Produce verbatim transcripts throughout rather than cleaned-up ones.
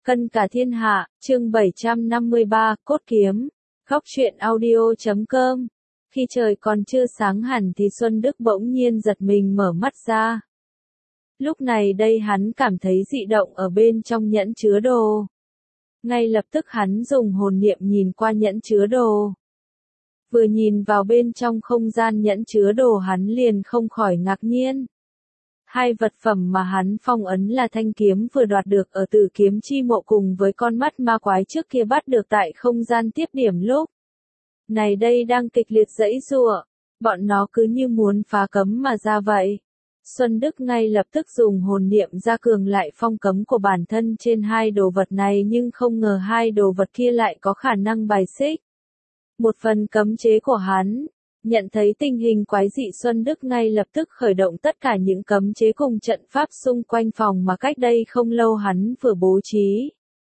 Cân cả thiên hạ, chương bảy trăm năm mươi ba, cốt kiếm. Góc truyện audio chấm com. Khi trời còn chưa sáng hẳn thì Xuân Đức bỗng nhiên giật mình mở mắt ra. Lúc này đây hắn cảm thấy dị động ở bên trong nhẫn chứa đồ. Ngay lập tức hắn dùng hồn niệm nhìn qua nhẫn chứa đồ. Vừa nhìn vào bên trong không gian nhẫn chứa đồ hắn liền không khỏi ngạc nhiên. Hai vật phẩm mà hắn phong ấn là thanh kiếm vừa đoạt được ở Tử Kiếm Chi Mộ cùng với con mắt ma quái trước kia bắt được tại không gian tiếp điểm lúc này đây đang kịch liệt giãy giụa, bọn nó cứ như muốn phá cấm mà ra vậy. Xuân Đức ngay lập tức dùng hồn niệm ra cường lại phong cấm của bản thân trên hai đồ vật này, nhưng không ngờ hai đồ vật kia lại có khả năng bài xích một phần cấm chế của hắn. Nhận thấy tình hình quái dị, Xuân Đức ngay lập tức khởi động tất cả những cấm chế cùng trận pháp xung quanh phòng mà cách đây không lâu hắn vừa bố trí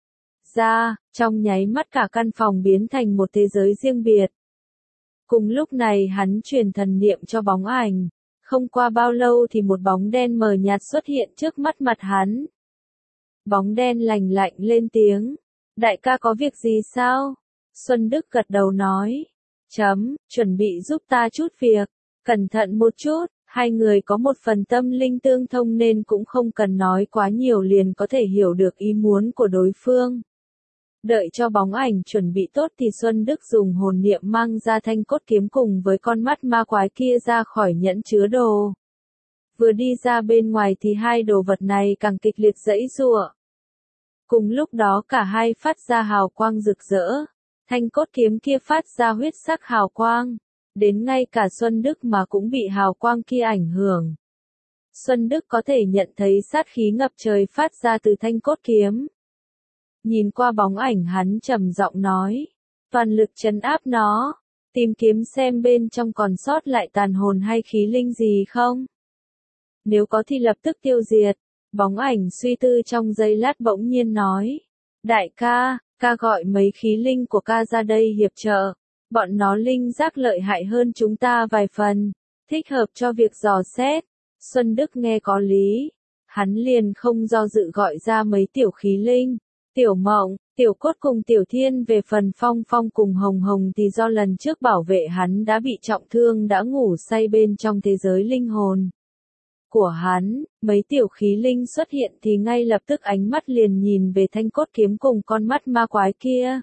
ra, trong nháy mắt cả căn phòng biến thành một thế giới riêng biệt. Cùng lúc này hắn truyền thần niệm cho bóng ảnh, không qua bao lâu thì một bóng đen mờ nhạt xuất hiện trước mắt mặt hắn. Bóng đen lành lạnh lên tiếng, đại ca có việc gì sao? Xuân Đức gật đầu nói. Chấm, chuẩn bị giúp ta chút việc, cẩn thận một chút, hai người có một phần tâm linh tương thông nên cũng không cần nói quá nhiều liền có thể hiểu được ý muốn của đối phương. Đợi cho bóng ảnh chuẩn bị tốt thì Xuân Đức dùng hồn niệm mang ra thanh cốt kiếm cùng với con mắt ma quái kia ra khỏi nhẫn chứa đồ. Vừa đi ra bên ngoài thì hai đồ vật này càng kịch liệt giãy giụa. Cùng lúc đó cả hai phát ra hào quang rực rỡ. Thanh cốt kiếm kia phát ra huyết sắc hào quang, đến ngay cả Xuân Đức mà cũng bị hào quang kia ảnh hưởng. Xuân Đức có thể nhận thấy sát khí ngập trời phát ra từ thanh cốt kiếm. Nhìn qua bóng ảnh hắn trầm giọng nói, toàn lực trấn áp nó, tìm kiếm xem bên trong còn sót lại tàn hồn hay khí linh gì không. Nếu có thì lập tức tiêu diệt. Bóng ảnh suy tư trong giây lát bỗng nhiên nói, đại ca, ca gọi mấy khí linh của ca ra đây hiệp trợ, bọn nó linh giác lợi hại hơn chúng ta vài phần, thích hợp cho việc dò xét. Xuân Đức nghe có lý, hắn liền không do dự gọi ra mấy tiểu khí linh, Tiểu Mộng, Tiểu Cốt cùng Tiểu Thiên. Về phần Phong Phong cùng Hồng Hồng thì do lần trước bảo vệ hắn đã bị trọng thương đã ngủ say bên trong thế giới linh hồn của hắn. Mấy tiểu khí linh xuất hiện thì ngay lập tức ánh mắt liền nhìn về thanh cốt kiếm cùng con mắt ma quái kia.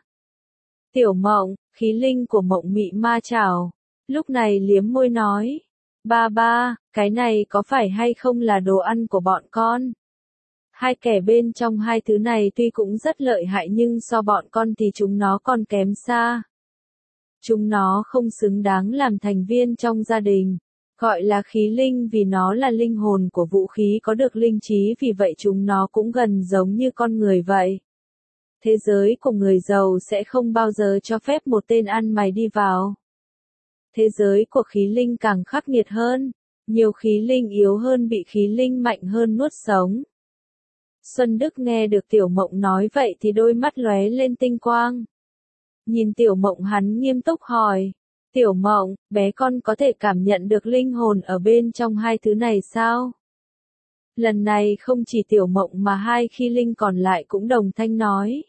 Tiểu Mộng, khí linh của Mộng Mị Ma Chảo, lúc này liếm môi nói, ba ba, cái này có phải hay không là đồ ăn của bọn con? Hai kẻ bên trong hai thứ này tuy cũng rất lợi hại nhưng so bọn con thì chúng nó còn kém xa. Chúng nó không xứng đáng làm thành viên trong gia đình. Gọi là khí linh vì nó là linh hồn của vũ khí có được linh trí, vì vậy chúng nó cũng gần giống như con người vậy. Thế giới của người giàu sẽ không bao giờ cho phép một tên ăn mày đi vào. Thế giới của khí linh càng khắc nghiệt hơn, nhiều khí linh yếu hơn bị khí linh mạnh hơn nuốt sống. Xuân Đức nghe được Tiểu Mộng nói vậy thì đôi mắt lóe lên tinh quang. Nhìn Tiểu Mộng hắn nghiêm túc hỏi, Tiểu Mộng, bé con có thể cảm nhận được linh hồn ở bên trong hai thứ này sao? Lần này không chỉ Tiểu Mộng mà hai khí linh còn lại cũng đồng thanh nói.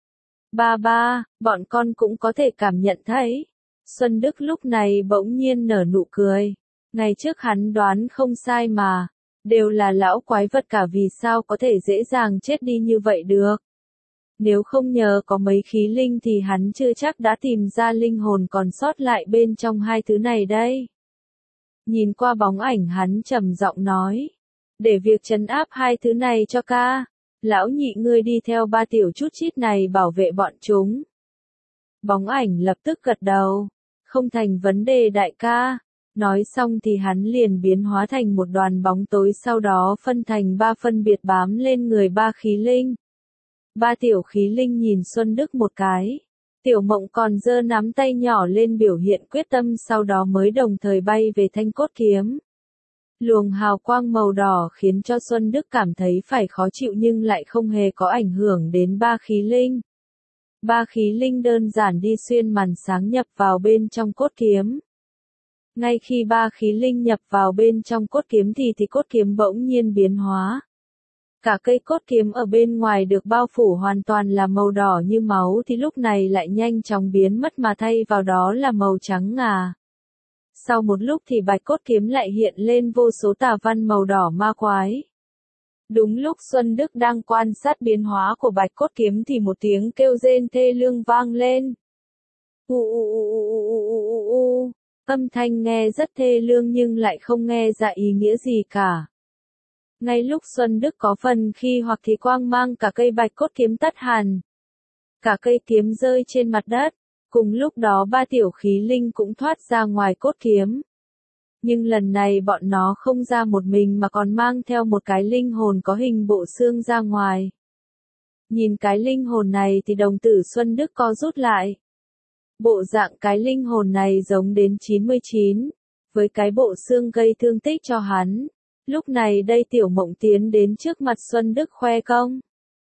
Ba ba, bọn con cũng có thể cảm nhận thấy. Xuân Đức lúc này bỗng nhiên nở nụ cười. Ngày trước hắn đoán không sai mà, đều là lão quái vật cả, vì sao có thể dễ dàng chết đi như vậy được? Nếu không nhờ có mấy khí linh thì hắn chưa chắc đã tìm ra linh hồn còn sót lại bên trong hai thứ này đây. Nhìn qua bóng ảnh hắn trầm giọng nói, để việc trấn áp hai thứ này cho ca, lão nhị ngươi đi theo ba tiểu chút chít này bảo vệ bọn chúng. Bóng ảnh lập tức gật đầu, không thành vấn đề đại ca. Nói xong thì hắn liền biến hóa thành một đoàn bóng tối, sau đó phân thành ba phân biệt bám lên người ba khí linh. Ba tiểu khí linh nhìn Xuân Đức một cái. Tiểu Mộng còn giơ nắm tay nhỏ lên biểu hiện quyết tâm, sau đó mới đồng thời bay về thanh cốt kiếm. Luồng hào quang màu đỏ khiến cho Xuân Đức cảm thấy phải khó chịu nhưng lại không hề có ảnh hưởng đến ba khí linh. Ba khí linh đơn giản đi xuyên màn sáng nhập vào bên trong cốt kiếm. Ngay khi ba khí linh nhập vào bên trong cốt kiếm thì thì cốt kiếm bỗng nhiên biến hóa. Cả cây cốt kiếm ở bên ngoài được bao phủ hoàn toàn là màu đỏ như máu thì lúc này lại nhanh chóng biến mất mà thay vào đó là màu trắng ngà. Sau một lúc thì bạch cốt kiếm lại hiện lên vô số tà văn màu đỏ ma quái. Đúng lúc Xuân Đức đang quan sát biến hóa của bạch cốt kiếm thì một tiếng kêu rên thê lương vang lên. U u u u u u u u. Âm thanh nghe rất thê lương nhưng lại không nghe ra ý nghĩa gì cả. Ngay lúc Xuân Đức có phần khi hoặc thì quang mang cả cây bạch cốt kiếm tắt hẳn. Cả cây kiếm rơi trên mặt đất. Cùng lúc đó ba tiểu khí linh cũng thoát ra ngoài cốt kiếm. Nhưng lần này bọn nó không ra một mình mà còn mang theo một cái linh hồn có hình bộ xương ra ngoài. Nhìn cái linh hồn này thì đồng tử Xuân Đức co rút lại. Bộ dạng cái linh hồn này giống đến chín mươi chín, với cái bộ xương gây thương tích cho hắn. Lúc này đây Tiểu Mộng tiến đến trước mặt Xuân Đức khoe công.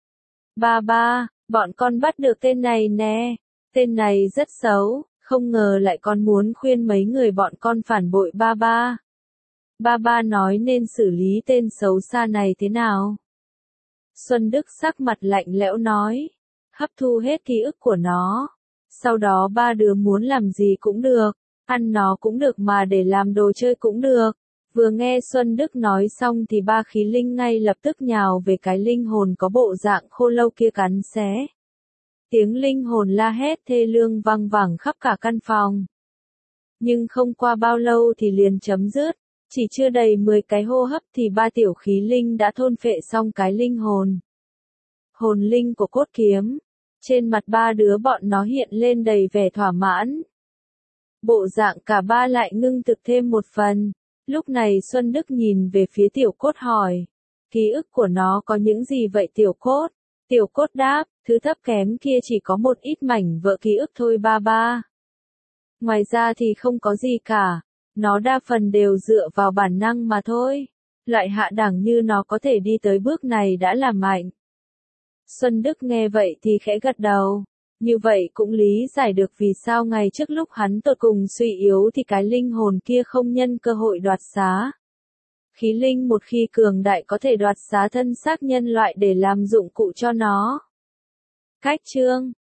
Ba ba, bọn con bắt được tên này nè, tên này rất xấu, không ngờ lại còn muốn khuyên mấy người bọn con phản bội ba ba. Ba ba nói nên xử lý tên xấu xa này thế nào? Xuân Đức sắc mặt lạnh lẽo nói, hấp thu hết ký ức của nó. Sau đó ba đứa muốn làm gì cũng được, ăn nó cũng được mà để làm đồ chơi cũng được. Vừa nghe Xuân Đức nói xong thì ba khí linh ngay lập tức nhào về cái linh hồn có bộ dạng khô lâu kia cắn xé. Tiếng linh hồn la hét thê lương vang vẳng khắp cả căn phòng. Nhưng không qua bao lâu thì liền chấm dứt, chỉ chưa đầy mười cái hô hấp thì ba tiểu khí linh đã thôn phệ xong cái linh hồn. Hồn linh của cốt kiếm. Trên mặt ba đứa bọn nó hiện lên đầy vẻ thỏa mãn. Bộ dạng cả ba lại ngưng thực thêm một phần. Lúc này Xuân Đức nhìn về phía tiểu cốt hỏi. Ký ức của nó có những gì vậy tiểu cốt? Tiểu cốt đáp, thứ thấp kém kia chỉ có một ít mảnh vỡ ký ức thôi ba ba. Ngoài ra thì không có gì cả. Nó đa phần đều dựa vào bản năng mà thôi. Loại hạ đẳng như nó có thể đi tới bước này đã là mạnh. Xuân Đức nghe vậy thì khẽ gật đầu. Như vậy cũng lý giải được vì sao ngày trước lúc hắn tột cùng suy yếu thì cái linh hồn kia không nhân cơ hội đoạt xá. Khí linh một khi cường đại có thể đoạt xá thân xác nhân loại để làm dụng cụ cho nó. Cách chương